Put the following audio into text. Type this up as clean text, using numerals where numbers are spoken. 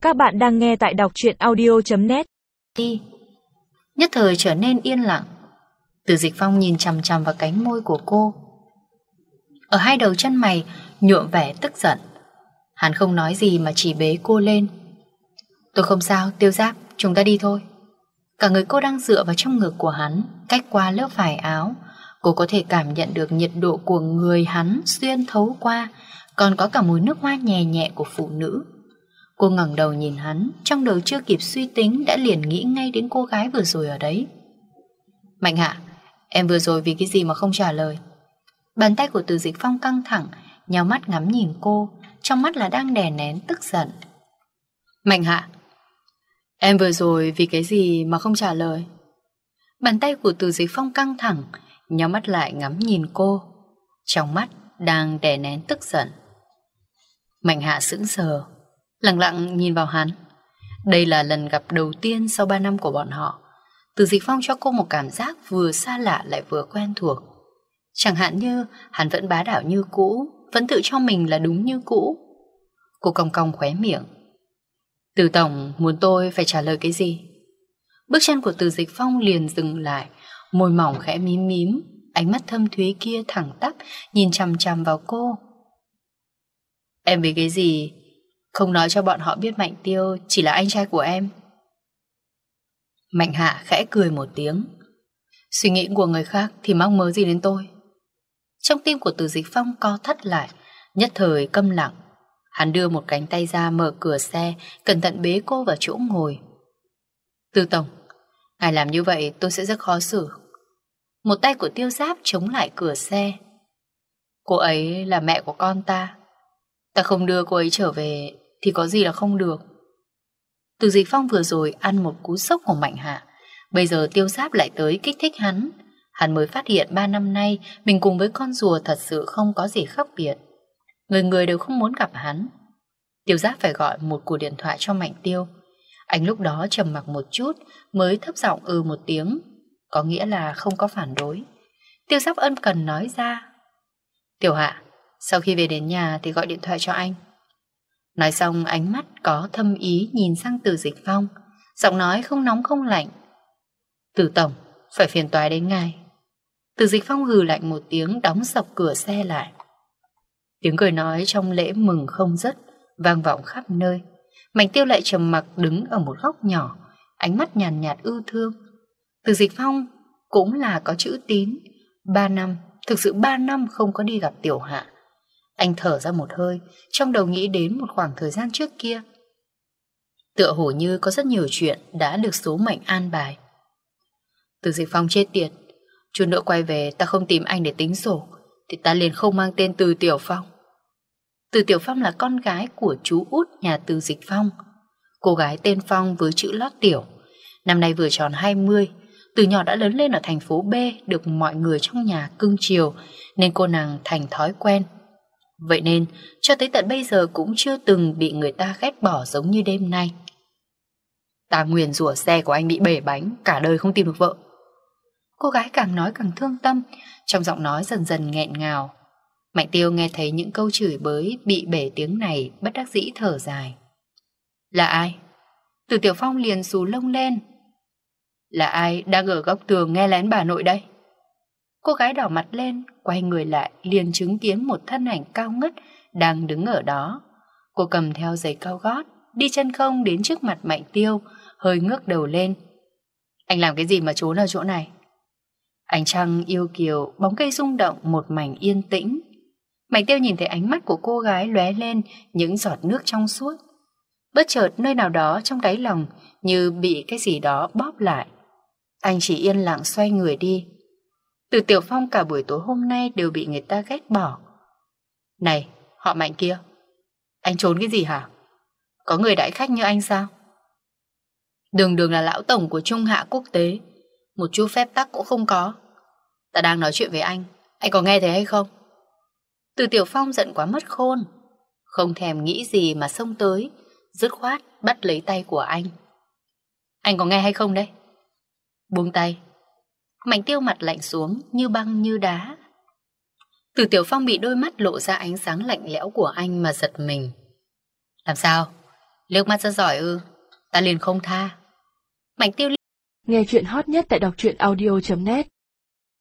Các bạn đang nghe tại đọc truyện audio.net. Đi. Nhất thời trở nên yên lặng. Từ Dịch Phong nhìn chằm chằm vào cánh môi của cô. Ở hai đầu chân mày nhuộm vẻ tức giận. Hắn không nói gì mà chỉ bế cô lên. Tôi không sao, Tiêu Giáp, chúng ta đi thôi. Cả người cô đang dựa vào trong ngực của hắn, cách qua lớp vải áo. Cô có thể cảm nhận được nhiệt độ của người hắn xuyên thấu qua, còn có cả mùi nước hoa nhẹ nhẹ của phụ nữ. Cô ngẩng đầu nhìn hắn, trong đầu chưa kịp suy tính đã liền nghĩ ngay đến cô gái vừa rồi ở đấy. Mạnh Hạ, em vừa rồi vì cái gì mà không trả lời? Bàn tay của Từ Dịch Phong căng thẳng, nhào mắt ngắm nhìn cô, trong mắt là đang đè nén tức giận. Mạnh Hạ, em vừa rồi vì cái gì mà không trả lời? Bàn tay của Từ Dịch Phong căng thẳng, nhắm mắt lại ngắm nhìn cô, trong mắt đang đè nén tức giận. Mạnh Hạ sững sờ, lặng lặng nhìn vào hắn. Đây là lần gặp đầu tiên sau 3 năm của bọn họ. Từ Dịch Phong cho cô một cảm giác vừa xa lạ lại vừa quen thuộc. Chẳng hạn như hắn vẫn bá đạo như cũ, vẫn tự cho mình là đúng như cũ. Cô cong cong khóe miệng. Từ tổng muốn tôi phải trả lời cái gì? Bước chân của Từ Dịch Phong liền dừng lại, môi mỏng khẽ mím mím, ánh mắt thâm thúy kia thẳng tắp nhìn chằm chằm vào cô. Em vì cái gì không nói cho bọn họ biết Mạnh Tiêu chỉ là anh trai của em? Mạnh Hạ khẽ cười một tiếng. Suy nghĩ của người khác thì mắc mớ gì đến tôi? Trong tim của Từ Dịch Phong co thắt lại, nhất thời câm lặng. Hắn đưa một cánh tay ra mở cửa xe, cẩn thận bế cô vào chỗ ngồi. Từ tổng, ngài làm như vậy tôi sẽ rất khó xử. Một tay của Tiêu Giáp chống lại cửa xe. Cô ấy là mẹ của con ta. Ta không đưa cô ấy trở về thì có gì là không được. Từ Dịch Phong vừa rồi ăn một cú sốc của Mạnh Hạ, bây giờ Tiêu Giáp lại tới kích thích hắn. Hắn mới phát hiện 3 năm nay mình cùng với con rùa thật sự không có gì khác biệt. Người người đều không muốn gặp hắn. Tiêu Giáp phải gọi một cuộc điện thoại cho Mạnh Tiêu. Anh lúc đó trầm mặc một chút mới thấp giọng một tiếng, có nghĩa là không có phản đối. Tiêu Giáp ân cần nói ra. Tiểu Hạ, sau khi về đến nhà thì gọi điện thoại cho anh. Nói xong ánh mắt có thâm ý nhìn sang Từ Dịch Phong, giọng nói không nóng không lạnh. Từ tổng, phải phiền toái đến ngài. Từ Dịch Phong hừ lạnh một tiếng, đóng sập cửa xe lại. Tiếng cười nói trong lễ mừng không dứt vang vọng khắp nơi. Mạnh Tiêu lại trầm mặc đứng ở một góc nhỏ, ánh mắt nhàn nhạt ưu thương. Từ Dịch Phong cũng là có chữ tín. 3 năm, thực sự 3 năm không có đi gặp Tiểu Hạ. Anh thở ra một hơi, trong đầu nghĩ đến một khoảng thời gian trước kia. Tựa hồ như có rất nhiều chuyện đã được số mệnh an bài. Từ Dịch Phong chết tiệt, chút nữa quay về ta không tìm anh để tính sổ thì ta liền không mang tên Từ Tiểu Phong. Từ Tiểu Phong là con gái của chú út nhà Từ Dịch Phong. Cô gái tên Phong với chữ lót Tiểu. Năm nay vừa tròn 20, từ nhỏ đã lớn lên ở thành phố B, được mọi người trong nhà cưng chiều, nên cô nàng thành thói quen. Vậy nên cho tới tận bây giờ cũng chưa từng bị người ta ghét bỏ giống như đêm nay. Ta nguyền rủa xe của anh bị bể bánh, cả đời không tìm được vợ. Cô gái càng nói càng thương tâm, trong giọng nói dần dần nghẹn ngào. Mạnh Tiêu nghe thấy những câu chửi bới bị bể tiếng này, bất đắc dĩ thở dài. Là ai? Từ Tiểu Phong liền xù lông lên. Là ai đang ở góc tường nghe lén bà nội đây? Cô gái đỏ mặt lên, quay người lại liền chứng kiến một thân ảnh cao ngất đang đứng ở đó. Cô cầm theo giày cao gót, đi chân không đến trước mặt Mạnh Tiêu, hơi ngước đầu lên. Anh làm cái gì mà trốn ở chỗ này? Ánh trăng yêu kiều, bóng cây rung động một mảnh yên tĩnh. Mạnh Tiêu nhìn thấy ánh mắt của cô gái lóe lên những giọt nước trong suốt. Bất chợt nơi nào đó trong đáy lòng như bị cái gì đó bóp lại. Anh chỉ yên lặng xoay người đi. Từ Tiểu Phong cả buổi tối hôm nay đều bị người ta ghét bỏ. Này, họ Mạnh kia, anh trốn cái gì hả? Có người đãi khách như anh sao? Đường đường là lão tổng của Trung Hạ Quốc tế, một chút phép tắc cũng không có. Ta đang nói chuyện với anh có nghe thấy hay không? Từ Tiểu Phong giận quá mất khôn, không thèm nghĩ gì mà xông tới, dứt khoát bắt lấy tay của anh. Anh có nghe hay không đấy? Buông tay. Mạnh Tiêu mặt lạnh xuống như băng như đá. Từ Tiểu Phong bị đôi mắt lộ ra ánh sáng lạnh lẽo của anh mà giật mình. Làm sao? Liếc mắt rất giỏi ư? Ta liền không tha. Mạnh Tiêu Nghe chuyện hot nhất tại đọc truyện audio.net